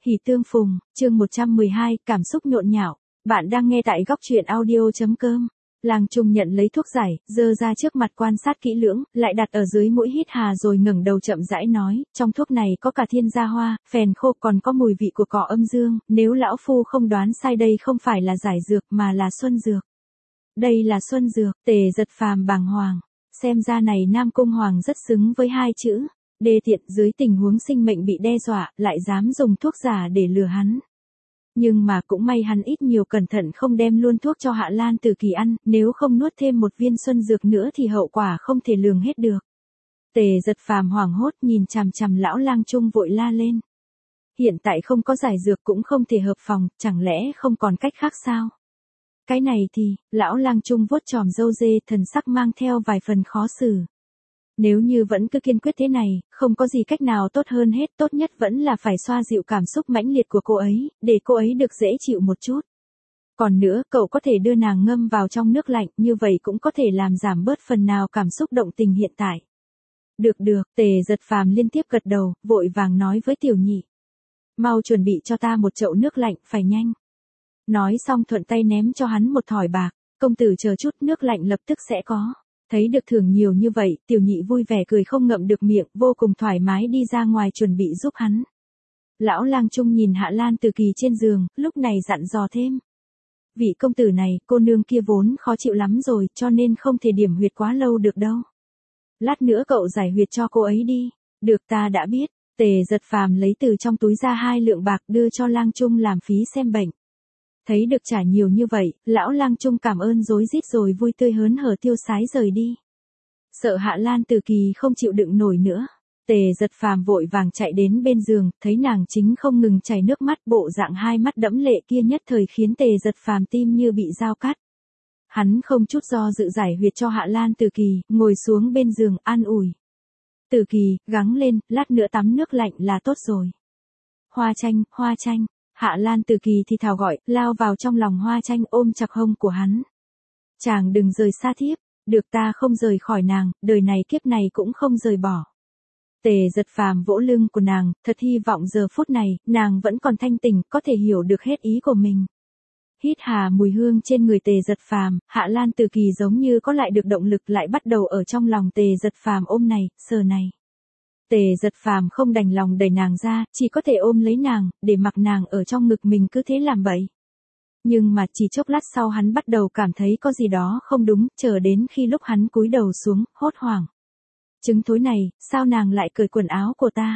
Hỉ tương phùng, chương 112, cảm xúc nhộn nhạo. Bạn đang nghe tại góc truyện audio.com. Lang Trung nhận lấy thuốc giải, dơ ra trước mặt quan sát kỹ lưỡng, lại đặt ở dưới mũi hít hà rồi ngẩng đầu chậm rãi nói, trong thuốc này có cả thiên gia hoa, phèn khô còn có mùi vị của cỏ âm dương, nếu lão phu không đoán sai đây không phải là giải dược mà là xuân dược. Đây là xuân dược, Tề Giật Phàm bàng hoàng, xem ra này Nam Cung Hoàng rất xứng với hai chữ. Đê tiện, dưới tình huống sinh mệnh bị đe dọa, lại dám dùng thuốc giả để lừa hắn. Nhưng mà cũng may hắn ít nhiều cẩn thận không đem luôn thuốc cho Hạ Lan Từ Kỳ ăn, nếu không nuốt thêm một viên xuân dược nữa thì hậu quả không thể lường hết được. Tề Giật Phàm hoảng hốt nhìn chằm chằm lão Lang Trung vội la lên. Hiện tại không có giải dược cũng không thể hợp phòng, chẳng lẽ không còn cách khác sao? Cái này thì, lão Lang Trung vuốt chòm râu dê, thần sắc mang theo vài phần khó xử. Nếu như vẫn cứ kiên quyết thế này, không có gì cách nào tốt hơn hết, tốt nhất vẫn là phải xoa dịu cảm xúc mãnh liệt của cô ấy, để cô ấy được dễ chịu một chút. Còn nữa, cậu có thể đưa nàng ngâm vào trong nước lạnh, như vậy cũng có thể làm giảm bớt phần nào cảm xúc động tình hiện tại. Được, Tề Giật Phàm liên tiếp gật đầu, vội vàng nói với Tiểu Nhị. Mau chuẩn bị cho ta một chậu nước lạnh, phải nhanh. Nói xong thuận tay ném cho hắn một thỏi bạc, công tử chờ chút, nước lạnh lập tức sẽ có. Thấy được thưởng nhiều như vậy, Tiểu Nhị vui vẻ cười không ngậm được miệng, vô cùng thoải mái đi ra ngoài chuẩn bị giúp hắn. Lão Lang Trung nhìn Hạ Lan Từ Kỳ trên giường, lúc này dặn dò thêm. Vị công tử này, cô nương kia vốn khó chịu lắm rồi, cho nên không thể điểm huyệt quá lâu được đâu. Lát nữa cậu giải huyệt cho cô ấy đi. Được, ta đã biết. Tề Giật Phàm lấy từ trong túi ra 2 lượng bạc đưa cho Lang Trung làm phí xem bệnh. Thấy được trả nhiều như vậy, lão Lang Trung cảm ơn rối rít rồi vui tươi hớn hở tiêu sái rời đi. Sợ Hạ Lan Từ Kỳ không chịu đựng nổi nữa, Tề Giật Phàm vội vàng chạy đến bên giường, thấy nàng chính không ngừng chảy nước mắt, bộ dạng hai mắt đẫm lệ kia nhất thời khiến Tề Giật Phàm tim như bị dao cắt. Hắn không chút do dự giải huyệt cho Hạ Lan Từ Kỳ, ngồi xuống bên giường an ủi. Từ Kỳ, gắng lên, lát nữa tắm nước lạnh là tốt rồi. Hoa Tranh. Hạ Lan Từ Kỳ thì thào gọi, lao vào trong lòng Hoa Tranh ôm chặt hông của hắn. Chàng đừng rời xa thiếp, được ta không rời khỏi nàng, đời này kiếp này cũng không rời bỏ. Tề Giật Phàm vỗ lưng của nàng, thật hy vọng giờ phút này, nàng vẫn còn thanh tỉnh, có thể hiểu được hết ý của mình. Hít hà mùi hương trên người Tề Giật Phàm, Hạ Lan Từ Kỳ giống như có lại được động lực lại bắt đầu ở trong lòng Tề Giật Phàm ôm này, sờ này. Tề Giật Phàm không đành lòng đẩy nàng ra, chỉ có thể ôm lấy nàng, để mặc nàng ở trong ngực mình cứ thế làm bậy. Nhưng mà chỉ chốc lát sau hắn bắt đầu cảm thấy có gì đó không đúng, chờ đến khi lúc hắn cúi đầu xuống, hốt hoảng. Trứng thối này, sao nàng lại cởi quần áo của ta?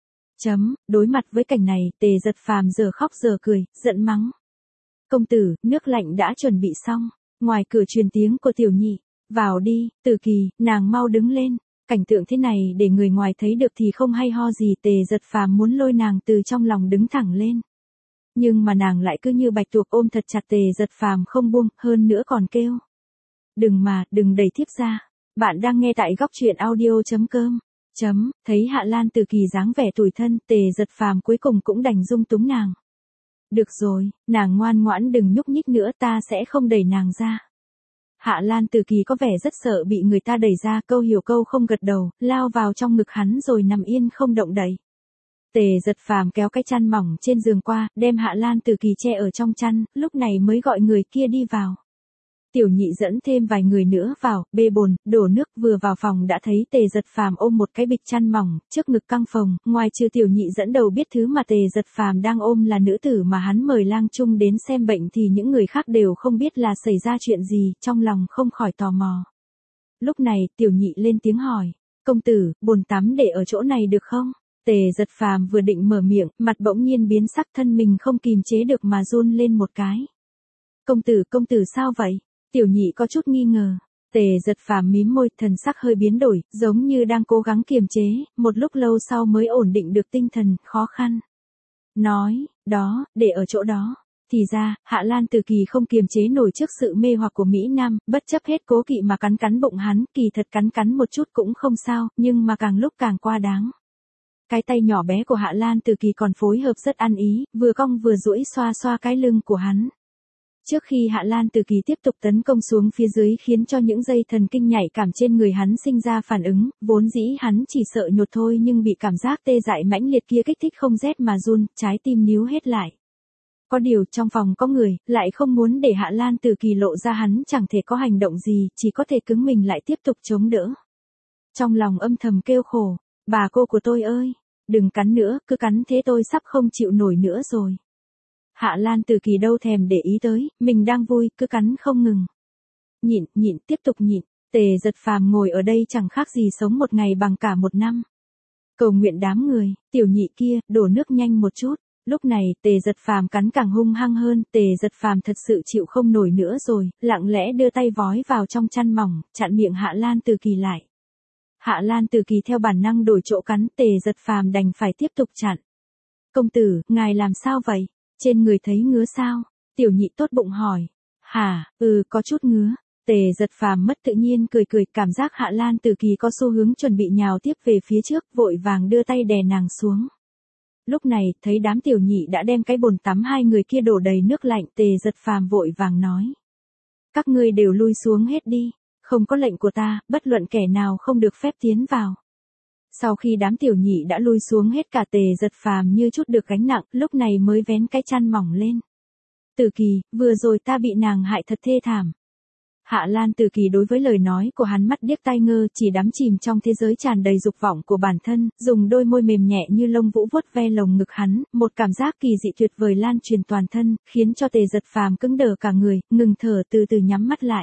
Đối mặt với cảnh này, Tề Giật Phàm giờ khóc giờ cười, giận mắng. Công tử, nước lạnh đã chuẩn bị xong, ngoài cửa truyền tiếng của Tiểu Nhị. Vào đi, Từ Kỳ, nàng mau đứng lên. Cảnh tượng thế này để người ngoài thấy được thì không hay ho gì, Tề Giật Phàm muốn lôi nàng từ trong lòng đứng thẳng lên. Nhưng mà nàng lại cứ như bạch tuộc ôm thật chặt Tề Giật Phàm không buông, hơn nữa còn kêu. Đừng đẩy thiếp ra. Bạn đang nghe tại góc truyện audio.com. Thấy Hạ Lan Từ Kỳ dáng vẻ tủi thân, Tề Giật Phàm cuối cùng cũng đành dung túng nàng. Được rồi, nàng ngoan ngoãn đừng nhúc nhích nữa, ta sẽ không đẩy nàng ra. Hạ Lan Từ Kỳ có vẻ rất sợ bị người ta đẩy ra, câu hiểu câu không gật đầu, lao vào trong ngực hắn rồi nằm yên không động đậy. Tề Giật Phàm kéo cái chăn mỏng trên giường qua, đem Hạ Lan Từ Kỳ che ở trong chăn, lúc này mới gọi người kia đi vào. Tiểu Nhị dẫn thêm vài người nữa vào, bê bồn, đổ nước, vừa vào phòng đã thấy Tề Giật Phàm ôm một cái bịch chăn mỏng, trước ngực căng phồng, ngoài trừ Tiểu Nhị dẫn đầu biết thứ mà Tề Giật Phàm đang ôm là nữ tử mà hắn mời Lang Trung đến xem bệnh thì những người khác đều không biết là xảy ra chuyện gì, trong lòng không khỏi tò mò. Lúc này, Tiểu Nhị lên tiếng hỏi, công tử, bồn tắm để ở chỗ này được không? Tề Giật Phàm vừa định mở miệng, mặt bỗng nhiên biến sắc, thân mình không kìm chế được mà run lên một cái. Công tử sao vậy? Tiểu Nhị có chút nghi ngờ. Tề Giật Phàm mím môi, thần sắc hơi biến đổi, giống như đang cố gắng kiềm chế, một lúc lâu sau mới ổn định được tinh thần, khó khăn. Nói, đó, để ở chỗ đó. Thì ra, Hạ Lan Từ Kỳ không kiềm chế nổi trước sự mê hoặc của Mỹ Nam, bất chấp hết cố kỵ mà cắn bụng hắn, kỳ thật cắn một chút cũng không sao, nhưng mà càng lúc càng quá đáng. Cái tay nhỏ bé của Hạ Lan Từ Kỳ còn phối hợp rất ăn ý, vừa cong vừa duỗi xoa xoa cái lưng của hắn. Trước khi Hạ Lan Từ Kỳ tiếp tục tấn công xuống phía dưới khiến cho những dây thần kinh nhạy cảm trên người hắn sinh ra phản ứng, vốn dĩ hắn chỉ sợ nhột thôi nhưng bị cảm giác tê dại mãnh liệt kia kích thích không rét mà run, trái tim níu hết lại. Có điều trong phòng có người, lại không muốn để Hạ Lan Từ Kỳ lộ ra hắn chẳng thể có hành động gì, chỉ có thể cứng mình lại tiếp tục chống đỡ. Trong lòng âm thầm kêu khổ, bà cô của tôi ơi, đừng cắn nữa, cứ cắn thế tôi sắp không chịu nổi nữa rồi. Hạ Lan Từ Kỳ đâu thèm để ý tới, mình đang vui, cứ cắn không ngừng. Nhịn, tiếp tục nhịn, Tề Giật Phàm ngồi ở đây chẳng khác gì sống một ngày bằng cả một năm. Cầu nguyện đám người, tiểu nhị kia, đổ nước nhanh một chút. Lúc này, Tề Giật Phàm cắn càng hung hăng hơn, Tề Giật Phàm thật sự chịu không nổi nữa rồi, lặng lẽ đưa tay vói vào trong chăn mỏng, chặn miệng Hạ Lan Từ Kỳ lại. Hạ Lan Từ Kỳ theo bản năng đổi chỗ cắn, Tề Giật Phàm đành phải tiếp tục chặn. Công tử, ngài làm sao vậy? Trên người thấy ngứa sao? Tiểu nhị tốt bụng hỏi. Hả, có chút ngứa. Tề Giật Phàm mất tự nhiên cười, cảm giác Hạ Lan Từ Kỳ có xu hướng chuẩn bị nhào tiếp về phía trước, vội vàng đưa tay đè nàng xuống. Lúc này, thấy đám tiểu nhị đã đem cái bồn tắm hai người kia đổ đầy nước lạnh, Tề Giật Phàm vội vàng nói. Các ngươi đều lui xuống hết đi, không có lệnh của ta, bất luận kẻ nào không được phép tiến vào. Sau khi đám tiểu nhị đã lui xuống hết cả, Tề Giật Phàm như chút được gánh nặng, lúc này mới vén cái chăn mỏng lên. Từ Kỳ, vừa rồi ta bị nàng hại thật thê thảm. Hạ Lan Từ Kỳ đối với lời nói của hắn mắt điếc tai ngơ, chỉ đắm chìm trong thế giới tràn đầy dục vọng của bản thân, dùng đôi môi mềm nhẹ như lông vũ vuốt ve lồng ngực hắn, một cảm giác kỳ dị tuyệt vời lan truyền toàn thân, khiến cho Tề Giật Phàm cứng đờ cả người, ngừng thở từ từ nhắm mắt lại.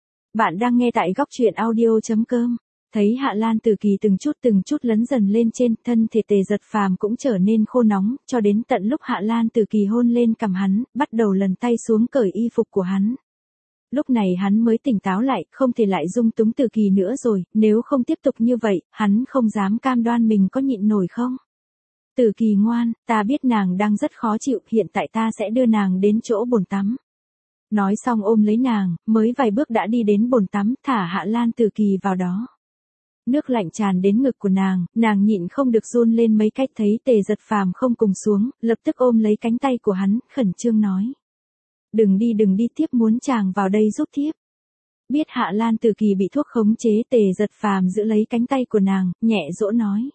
Bạn đang nghe tại góc truyện audio.com. Thấy Hạ Lan Từ Kỳ từng chút lấn dần lên trên, thân thể Tề Giật Phàm cũng trở nên khô nóng, cho đến tận lúc Hạ Lan Từ Kỳ hôn lên cằm hắn, bắt đầu lần tay xuống cởi y phục của hắn. Lúc này hắn mới tỉnh táo lại, không thể lại dung túng Từ Kỳ nữa rồi, nếu không tiếp tục như vậy, hắn không dám cam đoan mình có nhịn nổi không. Từ Kỳ ngoan, ta biết nàng đang rất khó chịu, hiện tại ta sẽ đưa nàng đến chỗ bồn tắm. Nói xong ôm lấy nàng, mới vài bước đã đi đến bồn tắm, thả Hạ Lan Từ Kỳ vào đó. Nước lạnh tràn đến ngực của nàng nhịn không được run lên mấy cách, thấy Tề Giật Phàm không cùng xuống, lập tức ôm lấy cánh tay của hắn, khẩn trương nói. Đừng đi, thiếp muốn chàng vào đây giúp thiếp. Biết Hạ Lan Từ Kỳ bị thuốc khống chế, Tề Giật Phàm giữ lấy cánh tay của nàng, nhẹ dỗ nói.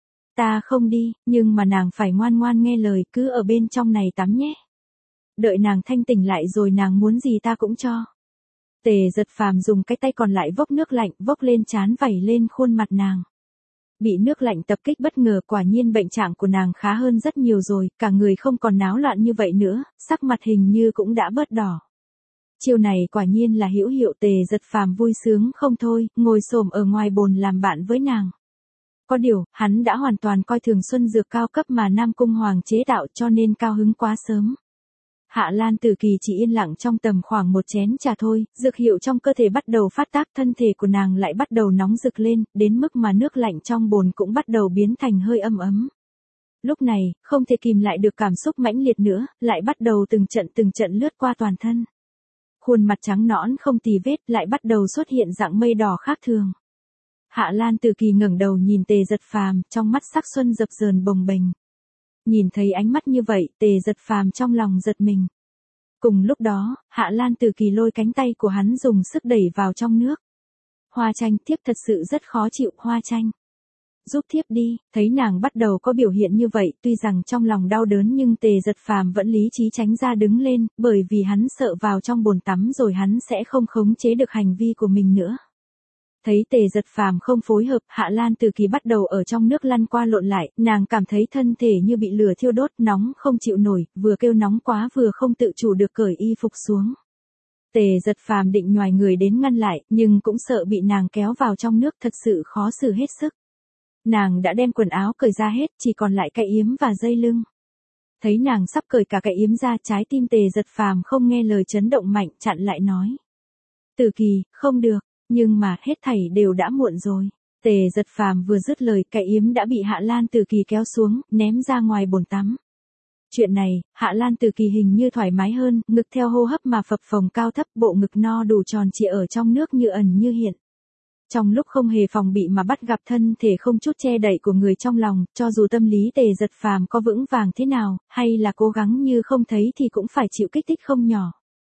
Ta không đi, nhưng mà nàng phải ngoan ngoan nghe lời, cứ ở bên trong này tắm nhé. Đợi nàng thanh tỉnh lại rồi nàng muốn gì ta cũng cho. Tề Giật Phàm dùng cái tay còn lại vốc nước lạnh, vốc lên trán vẩy lên khuôn mặt nàng. Bị nước lạnh tập kích bất ngờ, quả nhiên bệnh trạng của nàng khá hơn rất nhiều rồi, cả người không còn náo loạn như vậy nữa, sắc mặt hình như cũng đã bớt đỏ. Chiêu này quả nhiên là hữu hiệu, Tề Giật Phàm vui sướng không thôi, ngồi xổm ở ngoài bồn làm bạn với nàng. Có điều, hắn đã hoàn toàn coi thường xuân dược cao cấp mà Nam Cung Hoàng chế tạo, cho nên cao hứng quá sớm. Hạ Lan Từ Kỳ chỉ yên lặng trong tầm khoảng một chén trà thôi, dược hiệu trong cơ thể bắt đầu phát tác, thân thể của nàng lại bắt đầu nóng rực lên, đến mức mà nước lạnh trong bồn cũng bắt đầu biến thành hơi ấm. Lúc này, không thể kìm lại được cảm xúc mãnh liệt nữa, lại bắt đầu từng trận lướt qua toàn thân. Khuôn mặt trắng nõn không tì vết lại bắt đầu xuất hiện dạng mây đỏ khác thường. Hạ Lan Từ Kỳ ngẩng đầu nhìn Tề Giật Phàm, trong mắt sắc xuân dập dờn bồng bềnh. Nhìn thấy ánh mắt như vậy, Tề Giật Phàm trong lòng giật mình. Cùng lúc đó, Hạ Lan Từ Kỳ lôi cánh tay của hắn dùng sức đẩy vào trong nước. Hoa Tranh, thiếp thật sự rất khó chịu, Hoa Tranh. Giúp thiếp đi, thấy nàng bắt đầu có biểu hiện như vậy, tuy rằng trong lòng đau đớn nhưng Tề Giật Phàm vẫn lý trí tránh ra đứng lên, bởi vì hắn sợ vào trong bồn tắm rồi hắn sẽ không khống chế được hành vi của mình nữa. Thấy Tề Giật Phàm không phối hợp, Hạ Lan Từ Kỳ bắt đầu ở trong nước lăn qua lộn lại, nàng cảm thấy thân thể như bị lửa thiêu đốt, nóng không chịu nổi, vừa kêu nóng quá vừa không tự chủ được cởi y phục xuống. Tề Giật Phàm định nhoài người đến ngăn lại, nhưng cũng sợ bị nàng kéo vào trong nước, thật sự khó xử hết sức. Nàng đã đem quần áo cởi ra hết, chỉ còn lại cái yếm và dây lưng. Thấy nàng sắp cởi cả cái yếm ra, trái tim Tề Giật Phàm không nghe lời chấn động mạnh, chặn lại nói. Từ Kỳ, không được. Nhưng mà hết thảy đều đã muộn rồi. Tề Giật Phàm vừa dứt lời, cái yếm đã bị Hạ Lan Từ Kỳ kéo xuống, ném ra ngoài bồn tắm. Chuyện này, Hạ Lan Từ Kỳ hình như thoải mái hơn, ngực theo hô hấp mà phập phồng cao thấp, bộ ngực no đủ tròn trịa ở trong nước như ẩn như hiện. Trong lúc không hề phòng bị mà bắt gặp thân thể không chút che đậy của người trong lòng, cho dù tâm lý Tề Giật Phàm có vững vàng thế nào, hay là cố gắng như không thấy thì cũng phải chịu kích thích không nhỏ.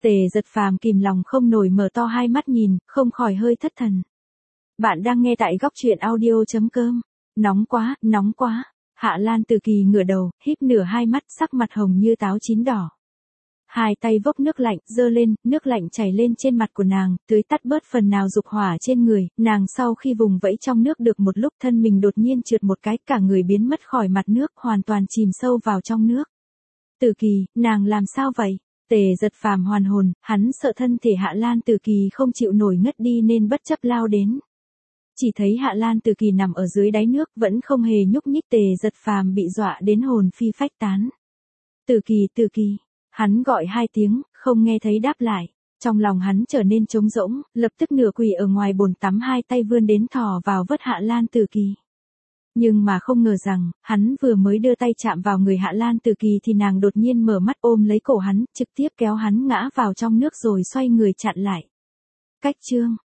Tề Giật Phàm kìm lòng không nổi mở to hai mắt nhìn, không khỏi hơi thất thần. Bạn đang nghe tại góc truyện audio.com. Nóng quá, nóng quá. Hạ Lan Từ Kỳ ngửa đầu, híp nửa hai mắt, sắc mặt hồng như táo chín đỏ. Hai tay vốc nước lạnh, dơ lên, nước lạnh chảy lên trên mặt của nàng, tưới tắt bớt phần nào dục hỏa trên người, nàng sau khi vùng vẫy trong nước được một lúc thân mình đột nhiên trượt một cái, cả người biến mất khỏi mặt nước, hoàn toàn chìm sâu vào trong nước. Từ Kỳ, nàng làm sao vậy? Tề Giật Phàm hoàn hồn, hắn sợ thân thể Hạ Lan Từ Kỳ không chịu nổi ngất đi nên bất chấp lao đến. Chỉ thấy Hạ Lan Từ Kỳ nằm ở dưới đáy nước vẫn không hề nhúc nhích, Tề Giật Phàm bị dọa đến hồn phi phách tán. Từ Kỳ, hắn gọi hai tiếng, không nghe thấy đáp lại. Trong lòng hắn trở nên trống rỗng, lập tức nửa quỳ ở ngoài bồn tắm, hai tay vươn đến thò vào vớt Hạ Lan Từ Kỳ. Nhưng mà không ngờ rằng, hắn vừa mới đưa tay chạm vào người Hạ Lan Từ Kỳ thì nàng đột nhiên mở mắt ôm lấy cổ hắn, trực tiếp kéo hắn ngã vào trong nước rồi xoay người chặn lại. Cách chương